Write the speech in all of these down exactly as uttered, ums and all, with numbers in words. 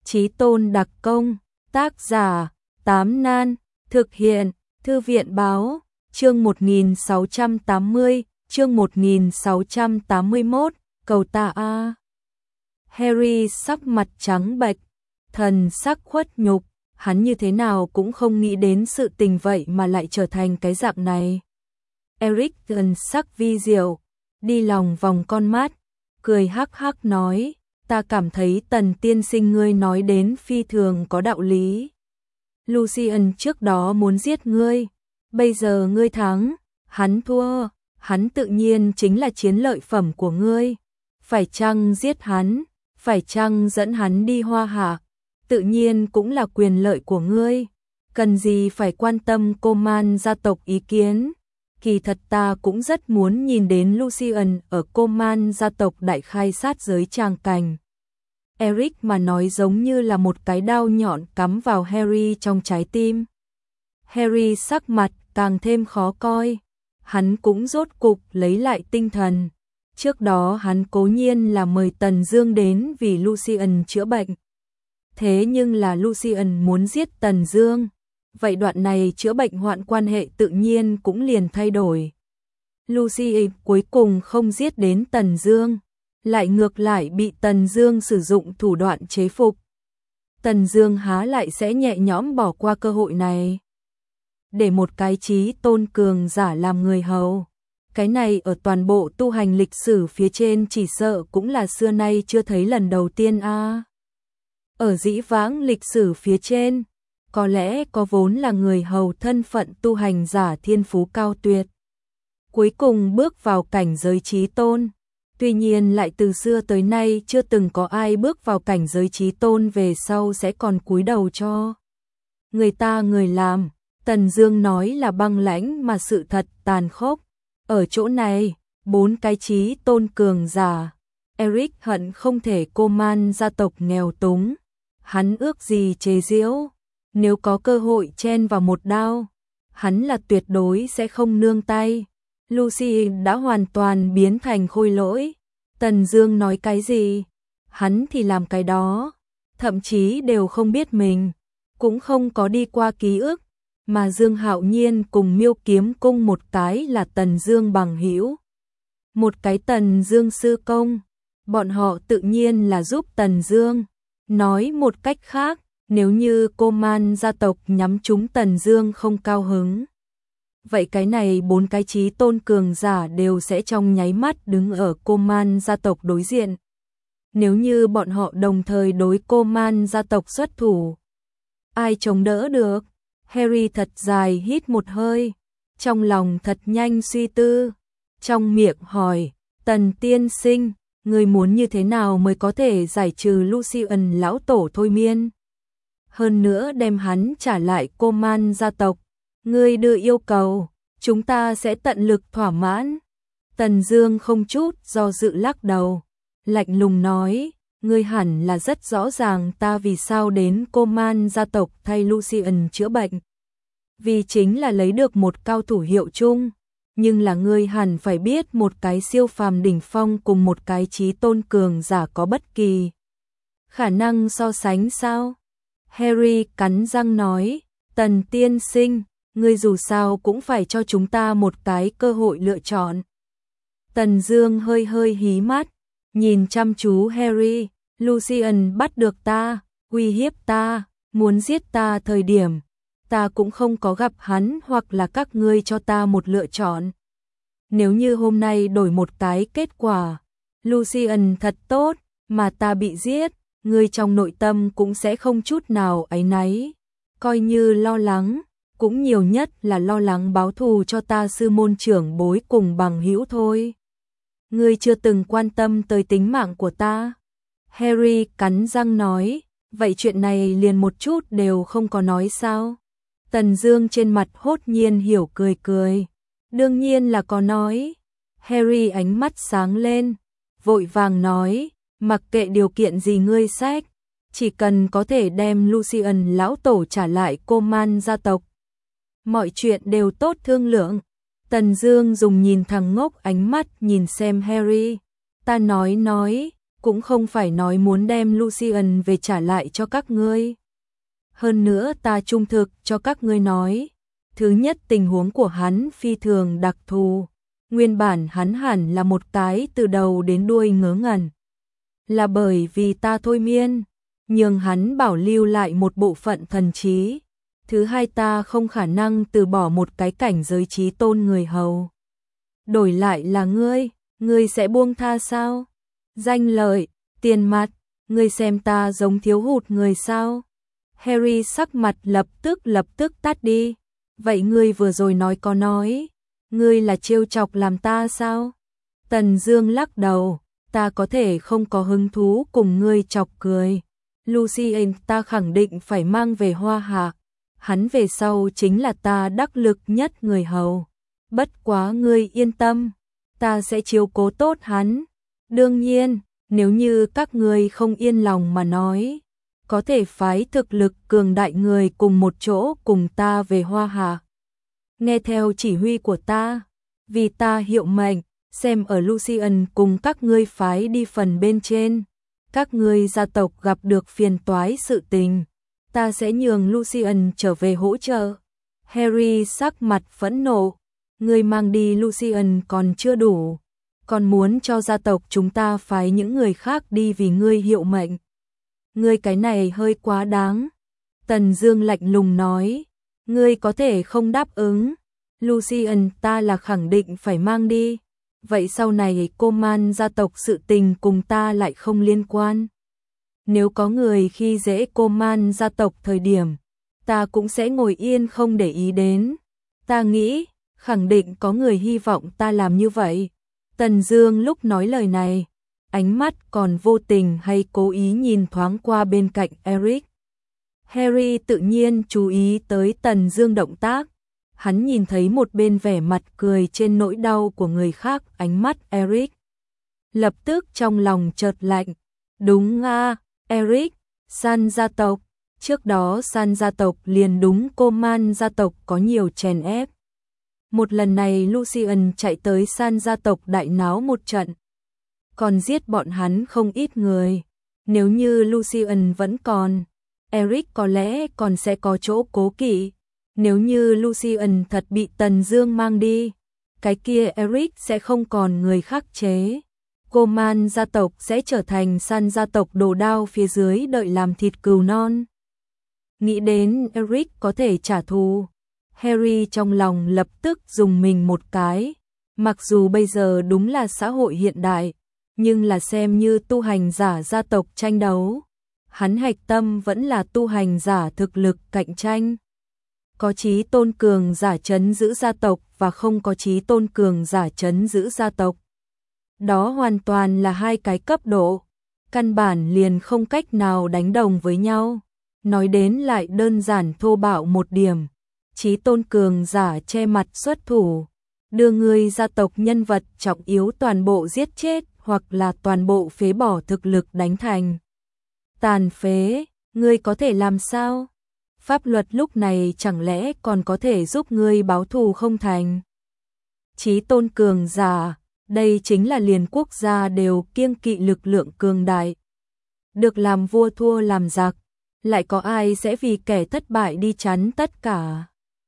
Chí tôn đặc công, tác giả, Tám Nan, thực hiện, Thư viện báo, chương một nghìn sáu trăm tám mươi, chương một nghìn sáu trăm tám mươi mốt, cầu ta a. Harry sắc mặt trắng bệch, thần sắc khuất nhục, hắn như thế nào cũng không nghĩ đến sự tình vậy mà lại trở thành cái dạng này. Eric thần sắc vi diệu, đi lòng vòng con mắt, cười hắc hắc nói, ta cảm thấy Tần tiên sinh ngươi nói đến phi thường có đạo lý. Lucian trước đó muốn giết ngươi, bây giờ ngươi thắng, hắn thua, hắn tự nhiên chính là chiến lợi phẩm của ngươi. Phải chăng giết hắn, phải chăng dẫn hắn đi Hoa Hạ, tự nhiên cũng là quyền lợi của ngươi. Cần gì phải quan tâm cô man gia tộc ý kiến. Kỳ thật ta cũng rất muốn nhìn đến Lucian ở cô man gia tộc đại khai sát giới tràng cảnh. Eric mà nói giống như là một cái đao nhọn cắm vào Harry trong trái tim. Harry sắc mặt càng thêm khó coi, hắn cũng rốt cục lấy lại tinh thần. Trước đó hắn cố nhiên là mời Tần Dương đến vì Lucian chữa bệnh. Thế nhưng là Lucian muốn giết Tần Dương, vậy đoạn này chữa bệnh hoạn quan hệ tự nhiên cũng liền thay đổi. Lucian cuối cùng không giết đến Tần Dương, lại ngược lại bị Tần Dương sử dụng thủ đoạn chế phục. Tần Dương há lại sẽ nhẹ nhõm bỏ qua cơ hội này. Để một cái chí tôn cường giả làm người hầu, cái này ở toàn bộ tu hành lịch sử phía trên chỉ sợ cũng là xưa nay chưa thấy lần đầu tiên a. À. Ở dĩ vãng lịch sử phía trên, có lẽ có vốn là người hầu thân phận tu hành giả thiên phú cao tuyệt, cuối cùng bước vào cảnh giới chí tôn. Tuy nhiên lại từ xưa tới nay chưa từng có ai bước vào cảnh giới chí tôn về sau sẽ còn cúi đầu cho người ta người làm. Tần Dương nói là băng lãnh mà sự thật tàn khốc. Ở chỗ này, bốn cái chí tôn cường giả, Eric hận không thể cô man gia tộc nghèo túng. Hắn ước gì chế giễu, nếu có cơ hội chen vào một đao, hắn là tuyệt đối sẽ không nương tay. Lucy đã hoàn toàn biến thành khôi lỗi. Tần Dương nói cái gì, hắn thì làm cái đó, thậm chí đều không biết mình, cũng không có đi qua ký ức. Mà Dương Hạo Nhiên cùng Miêu Kiếm Cung một cái là Tần Dương bằng hữu, một cái Tần Dương sư công, bọn họ tự nhiên là giúp Tần Dương. Nói một cách khác, nếu như cô man gia tộc nhắm trúng Tần Dương không cao hứng, vậy cái này bốn cái chí tôn cường giả đều sẽ trong nháy mắt đứng ở cô man gia tộc đối diện. Nếu như bọn họ đồng thời đối cô man gia tộc xuất thủ, ai chống đỡ được? Harry thật dài hít một hơi, trong lòng thật nhanh suy tư, trong miệng hỏi, Tần tiên sinh, ngươi muốn như thế nào mới có thể giải trừ Lucian lão tổ thôi miên? Hơn nữa đem hắn trả lại cô man gia tộc, ngươi đưa yêu cầu, chúng ta sẽ tận lực thỏa mãn. Tần Dương không chút do dự lắc đầu, lạnh lùng nói, ngươi hẳn là rất rõ ràng ta vì sao đến cô man gia tộc thay Lucian chữa bệnh. Vì chính là lấy được một cao thủ hiệu chung, nhưng là ngươi hẳn phải biết một cái siêu phàm đỉnh phong cùng một cái chí tôn cường giả có bất kỳ khả năng so sánh sao? Harry cắn răng nói, Tần tiên sinh, ngươi dù sao cũng phải cho chúng ta một cái cơ hội lựa chọn. Tần Dương hơi hơi hí mắt, nhìn chăm chú Harry. Lucian bắt được ta, uy hiếp ta, muốn giết ta thời điểm, ta cũng không có gặp hắn hoặc là các ngươi cho ta một lựa chọn. Nếu như hôm nay đổi một cái kết quả, Lucian thật tốt, mà ta bị giết, ngươi trong nội tâm cũng sẽ không chút nào áy náy, coi như lo lắng, cũng nhiều nhất là lo lắng báo thù cho ta sư môn trưởng bối cùng bằng hữu thôi. Ngươi chưa từng quan tâm tới tính mạng của ta. Harry cắn răng nói, vậy chuyện này liền một chút đều không có nói sao? Tần Dương trên mặt hốt nhiên hiểu cười cười, đương nhiên là có nói. Harry ánh mắt sáng lên, vội vàng nói, mặc kệ điều kiện gì ngươi xét, chỉ cần có thể đem Lucian lão tổ trả lại cô man gia tộc, mọi chuyện đều tốt thương lượng. Tần Dương dùng nhìn thằng ngốc ánh mắt nhìn xem Harry, ta nói nói, cũng không phải nói muốn đem Lucian về trả lại cho các ngươi. Hơn nữa ta trung thực cho các ngươi nói, thứ nhất tình huống của hắn phi thường đặc thù, nguyên bản hắn hẳn là một cái từ đầu đến đuôi ngớ ngẩn. Là bởi vì ta thôi miên, nhưng hắn bảo lưu lại một bộ phận thần trí. Thứ hai ta không khả năng từ bỏ một cái cảnh giới trí tôn người hầu. Đổi lại là ngươi, ngươi sẽ buông tha sao? Danh lợi, tiền mặt, ngươi xem ta giống thiếu hụt người sao? Harry sắc mặt lập tức lập tức tắt đi. Vậy ngươi vừa rồi nói có nói, ngươi là trêu chọc làm ta sao? Tần Dương lắc đầu, ta có thể không có hứng thú cùng ngươi chọc cười. Lucian ta khẳng định phải mang về Hoa Hạ. Hắn về sau chính là ta đắc lực nhất người hầu. Bất quá ngươi yên tâm, ta sẽ chiếu cố tốt hắn. Đương nhiên, nếu như các ngươi không yên lòng mà nói, có thể phái thực lực cường đại người cùng một chỗ cùng ta về Hoa Hạ. Nghe theo chỉ huy của ta, vì ta hiệu mệnh, xem ở Lucian cùng các ngươi phái đi phần bên trên. Các ngươi gia tộc gặp được phiền toái sự tình, ta sẽ nhường Lucian trở về hỗ trợ. Harry sắc mặt phẫn nộ, ngươi mang đi Lucian còn chưa đủ, còn muốn cho gia tộc chúng ta phái những người khác đi vì ngươi hiệu mệnh. Ngươi cái này hơi quá đáng. Tần Dương lạnh lùng nói, ngươi có thể không đáp ứng. Lucian ta là khẳng định phải mang đi. Vậy sau này cô man gia tộc sự tình cùng ta lại không liên quan. Nếu có người khi dễ cô man gia tộc thời điểm, ta cũng sẽ ngồi yên không để ý đến. Ta nghĩ, khẳng định có người hy vọng ta làm như vậy. Tần Dương lúc nói lời này, ánh mắt còn vô tình hay cố ý nhìn thoáng qua bên cạnh Eric. Harry tự nhiên chú ý tới Tần Dương động tác. Hắn nhìn thấy một bên vẻ mặt cười trên nỗi đau của người khác, ánh mắt Eric lập tức trong lòng chợt lạnh. Đúng à, Eric, San gia tộc, trước đó San gia tộc liền đúng cô man gia tộc có nhiều chèn ép. Một lần này Lucian chạy tới San gia tộc đại náo một trận, còn giết bọn hắn không ít người. Nếu như Lucian vẫn còn, Eric có lẽ còn sẽ có chỗ cố kỵ. Nếu như Lucian thật bị Tần Dương mang đi, cái kia Eric sẽ không còn người khắc chế. Cô man gia tộc sẽ trở thành San gia tộc đồ đao phía dưới đợi làm thịt cừu non. Nghĩ đến Eric có thể trả thù, Harry trong lòng lập tức dùng mình một cái. Mặc dù bây giờ đúng là xã hội hiện đại, nhưng là xem như tu hành giả gia tộc tranh đấu, hắn hạch tâm vẫn là tu hành giả thực lực cạnh tranh. Có chí tôn cường giả trấn giữ gia tộc và không có chí tôn cường giả trấn giữ gia tộc. Đó hoàn toàn là hai cái cấp độ, căn bản liền không cách nào đánh đồng với nhau. Nói đến lại đơn giản thô bạo một điểm, chí tôn cường giả che mặt xuất thủ, đưa người gia tộc nhân vật trọng yếu toàn bộ giết chết hoặc là toàn bộ phế bỏ thực lực đánh thành tàn phế, ngươi có thể làm sao? Pháp luật lúc này chẳng lẽ còn có thể giúp ngươi báo thù không thành? Chí tôn cường giả, đây chính là liền quốc gia đều kiêng kỵ lực lượng cường đại. Được làm vua thua làm giặc, lại có ai sẽ vì kẻ thất bại đi chắn tất cả?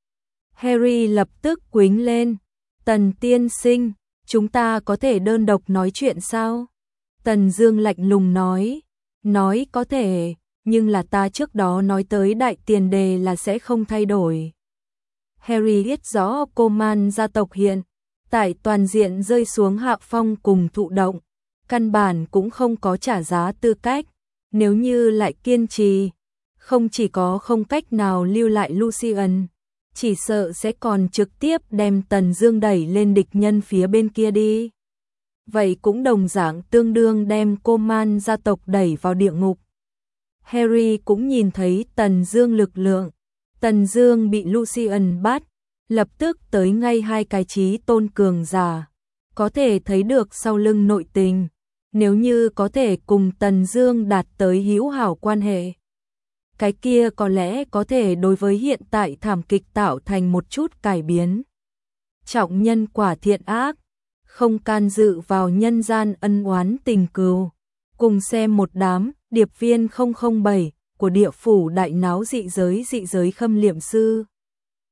Harry lập tức quýnh lên, Tần tiên sinh, chúng ta có thể đơn độc nói chuyện sao? Tần Dương lạnh lùng nói, nói có thể, nhưng là ta trước đó nói tới đại tiền đề là sẽ không thay đổi. Harry biết rõ cô man gia tộc hiện tại toàn diện rơi xuống hạ phong cùng thụ động, căn bản cũng không có trả giá tư cách. Nếu như lại kiên trì, không chỉ có không cách nào lưu lại Lucian, chỉ sợ sẽ còn trực tiếp đem Tần Dương đẩy lên địch nhân phía bên kia đi. Vậy cũng đồng dạng tương đương đem cô man gia tộc đẩy vào địa ngục. Harry cũng nhìn thấy Tần Dương lực lượng. Tần Dương bị Lucian bắt, lập tức tới ngay hai cái chí tôn cường giả. Có thể thấy được sau lưng nội tình. Nếu như có thể cùng Tần Dương đạt tới hữu hảo quan hệ, cái kia có lẽ có thể đối với hiện tại thảm kịch tạo thành một chút cải biến. Trọng nhân quả thiện ác, không can dự vào nhân gian ân oán tình cừu. Cùng xem một đám điệp viên không không bảy của địa phủ đại náo dị giới dị giới khâm liệm sư.